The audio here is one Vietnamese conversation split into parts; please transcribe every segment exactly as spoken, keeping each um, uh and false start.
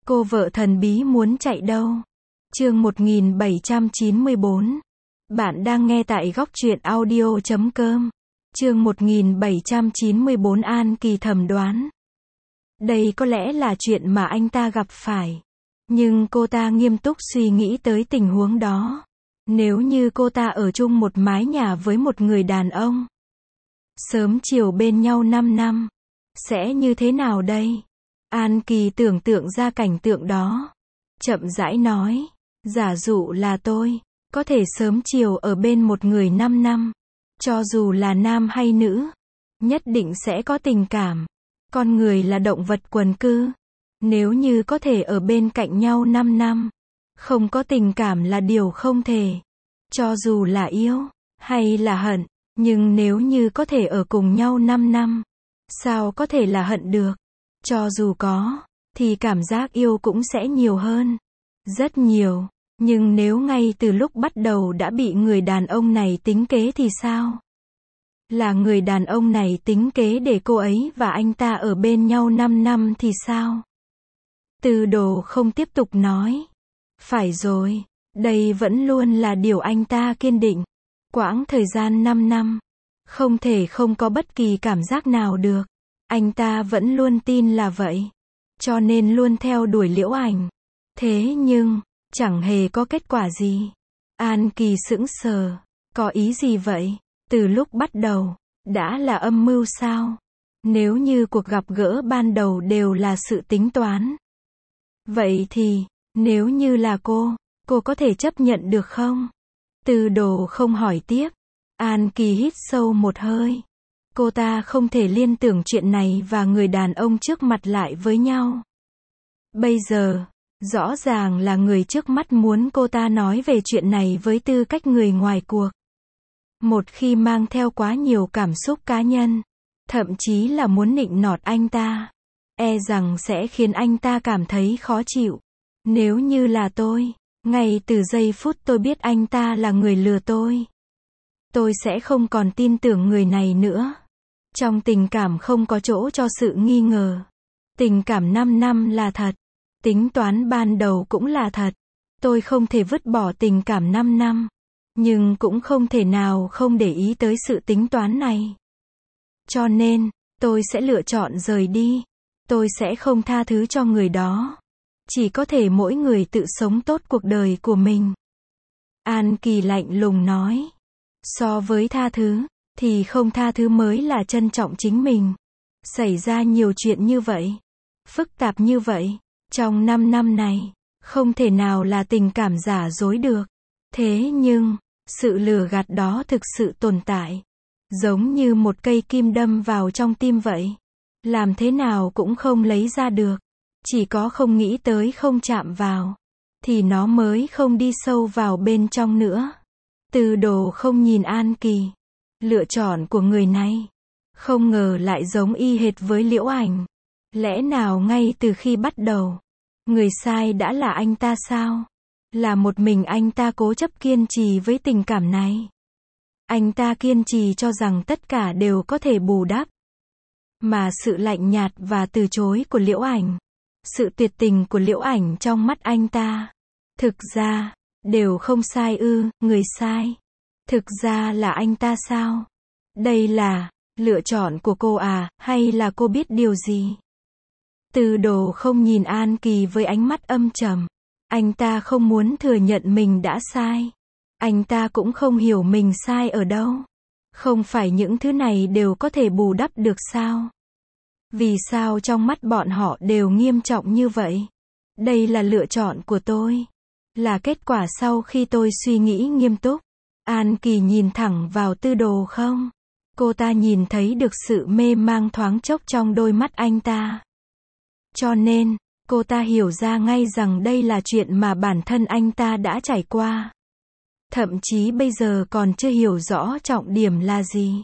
Cô vợ thần bí muốn chạy đâu? Chương một nghìn bảy trăm chín mươi bốn. Bạn đang nghe tại góc truyện audio chấm com. Chương một nghìn bảy trăm chín mươi bốn. An Kỳ thầm đoán. Đây có lẽ là chuyện mà anh ta gặp phải. Nhưng cô ta nghiêm túc suy nghĩ tới tình huống đó. Nếu như cô ta ở chung một mái nhà với một người đàn ông, sớm chiều bên nhau năm năm, sẽ như thế nào đây? An Kỳ tưởng tượng ra cảnh tượng đó. Chậm rãi nói, giả dụ là tôi, có thể sớm chiều ở bên một người năm năm, cho dù là nam hay nữ, nhất định sẽ có tình cảm. Con người là động vật quần cư. Nếu như có thể ở bên cạnh nhau năm năm, không có tình cảm là điều không thể. Cho dù là yêu, hay là hận, nhưng nếu như có thể ở cùng nhau năm năm, sao có thể là hận được? Cho dù có, thì cảm giác yêu cũng sẽ nhiều hơn. Rất nhiều. Nhưng nếu ngay từ lúc bắt đầu đã bị người đàn ông này tính kế thì sao? Là người đàn ông này tính kế để cô ấy và anh ta ở bên nhau năm năm thì sao? Tư Đồ không tiếp tục nói. Phải rồi, đây vẫn luôn là điều anh ta kiên định. Quãng thời gian năm năm, không thể không có bất kỳ cảm giác nào được. Anh ta vẫn luôn tin là vậy. Cho nên luôn theo đuổi Liễu Ảnh. Thế nhưng, chẳng hề có kết quả gì. An Kỳ sững sờ. Có ý gì vậy? Từ lúc bắt đầu, đã là âm mưu sao? Nếu như cuộc gặp gỡ ban đầu đều là sự tính toán, vậy thì, nếu như là cô, cô có thể chấp nhận được không? Tư Đồ không hỏi tiếp. An Kỳ hít sâu một hơi. Cô ta không thể liên tưởng chuyện này và người đàn ông trước mặt lại với nhau. Bây giờ, rõ ràng là người trước mắt muốn cô ta nói về chuyện này với tư cách người ngoài cuộc. Một khi mang theo quá nhiều cảm xúc cá nhân, thậm chí là muốn nịnh nọt anh ta, e rằng sẽ khiến anh ta cảm thấy khó chịu. Nếu như là tôi, ngay từ giây phút tôi biết anh ta là người lừa tôi, tôi sẽ không còn tin tưởng người này nữa. Trong tình cảm không có chỗ cho sự nghi ngờ. Tình cảm năm năm là thật. Tính toán ban đầu cũng là thật. Tôi không thể vứt bỏ tình cảm năm năm. Nhưng cũng không thể nào không để ý tới sự tính toán này. Cho nên, tôi sẽ lựa chọn rời đi. Tôi sẽ không tha thứ cho người đó. Chỉ có thể mỗi người tự sống tốt cuộc đời của mình. An Kỳ lạnh lùng nói. So với tha thứ, thì không tha thứ mới là trân trọng chính mình. Xảy ra nhiều chuyện như vậy, phức tạp như vậy, trong năm năm này, không thể nào là tình cảm giả dối được. Thế nhưng, sự lừa gạt đó thực sự tồn tại. Giống như một cây kim đâm vào trong tim vậy. Làm thế nào cũng không lấy ra được. Chỉ có không nghĩ tới không chạm vào, thì nó mới không đi sâu vào bên trong nữa. Tư Đồ không nhìn An Kỳ. Lựa chọn của người này, không ngờ lại giống y hệt với Liễu Ảnh. Lẽ nào ngay từ khi bắt đầu, người sai đã là anh ta sao? Là một mình anh ta cố chấp kiên trì với tình cảm này. Anh ta kiên trì cho rằng tất cả đều có thể bù đắp. Mà sự lạnh nhạt và từ chối của Liễu Ảnh, sự tuyệt tình của Liễu Ảnh trong mắt anh ta, thực ra, đều không sai ư? Người sai, thực ra là anh ta sao? Đây là lựa chọn của cô à, hay là cô biết điều gì? Tư Đồ không nhìn An Kỳ với ánh mắt âm trầm. Anh ta không muốn thừa nhận mình đã sai. Anh ta cũng không hiểu mình sai ở đâu. Không phải những thứ này đều có thể bù đắp được sao? Vì sao trong mắt bọn họ đều nghiêm trọng như vậy? Đây là lựa chọn của tôi. Là kết quả sau khi tôi suy nghĩ nghiêm túc. An Kỳ nhìn thẳng vào Tư Đồ không? Cô ta nhìn thấy được sự mê mang thoáng chốc trong đôi mắt anh ta. Cho nên, cô ta hiểu ra ngay rằng đây là chuyện mà bản thân anh ta đã trải qua. Thậm chí bây giờ còn chưa hiểu rõ trọng điểm là gì.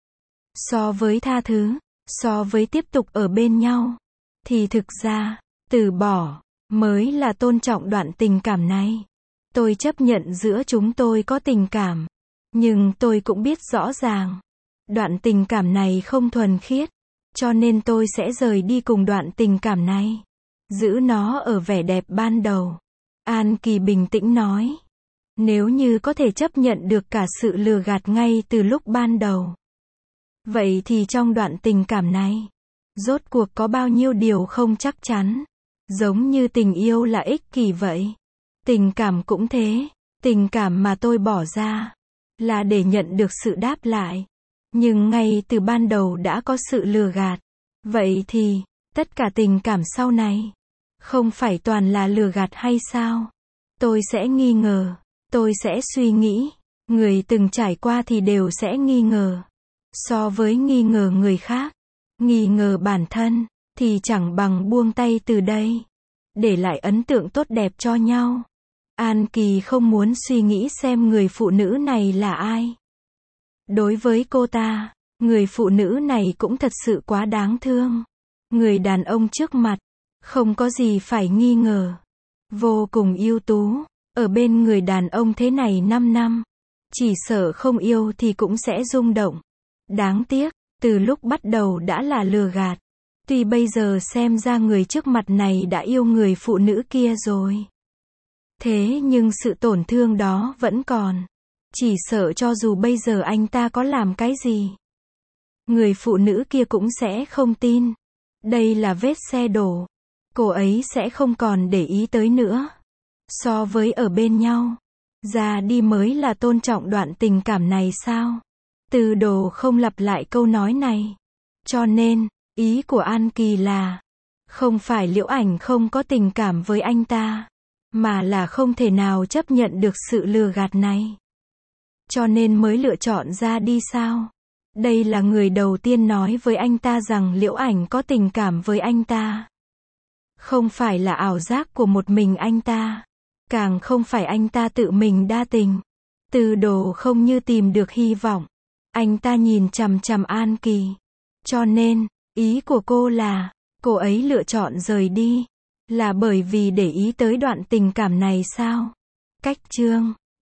So với tha thứ, so với tiếp tục ở bên nhau, thì thực ra, từ bỏ, mới là tôn trọng đoạn tình cảm này. Tôi chấp nhận giữa chúng tôi có tình cảm. Nhưng tôi cũng biết rõ ràng, đoạn tình cảm này không thuần khiết. Cho nên tôi sẽ rời đi cùng đoạn tình cảm này. Giữ nó ở vẻ đẹp ban đầu. An Kỳ bình tĩnh nói. Nếu như có thể chấp nhận được cả sự lừa gạt ngay từ lúc ban đầu. Vậy thì trong đoạn tình cảm này, rốt cuộc có bao nhiêu điều không chắc chắn. Giống như tình yêu là ích kỷ vậy. Tình cảm cũng thế. Tình cảm mà tôi bỏ ra là để nhận được sự đáp lại. Nhưng ngay từ ban đầu đã có sự lừa gạt. Vậy thì, tất cả tình cảm sau này, không phải toàn là lừa gạt hay sao? Tôi sẽ nghi ngờ. Tôi sẽ suy nghĩ. Người từng trải qua thì đều sẽ nghi ngờ. So với nghi ngờ người khác, nghi ngờ bản thân, thì chẳng bằng buông tay từ đây. Để lại ấn tượng tốt đẹp cho nhau. An Kỳ không muốn suy nghĩ xem người phụ nữ này là ai. Đối với cô ta, người phụ nữ này cũng thật sự quá đáng thương. Người đàn ông trước mặt, không có gì phải nghi ngờ. Vô cùng ưu tú, ở bên người đàn ông thế này năm năm. Chỉ sợ không yêu thì cũng sẽ rung động. Đáng tiếc, từ lúc bắt đầu đã là lừa gạt. Tuy bây giờ xem ra người trước mặt này đã yêu người phụ nữ kia rồi. Thế nhưng sự tổn thương đó vẫn còn. Chỉ sợ cho dù bây giờ anh ta có làm cái gì, người phụ nữ kia cũng sẽ không tin. Đây là vết xe đổ. Cô ấy sẽ không còn để ý tới nữa. So với ở bên nhau, ra đi mới là tôn trọng đoạn tình cảm này sao? Từ Đồ không lặp lại câu nói này. Cho nên, ý của An Kỳ là, không phải Liễu Ảnh không có tình cảm với anh ta, mà là không thể nào chấp nhận được sự lừa gạt này. Cho nên mới lựa chọn ra đi sao? Đây là người đầu tiên nói với anh ta rằng Liễu Ảnh có tình cảm với anh ta. Không phải là ảo giác của một mình anh ta. Càng không phải anh ta tự mình đa tình. Từ Đồ không như tìm được hy vọng. Anh ta nhìn chằm chằm An Kỳ. Cho nên, ý của cô là, cô ấy lựa chọn rời đi. Là bởi vì để ý tới đoạn tình cảm này sao? Cách chương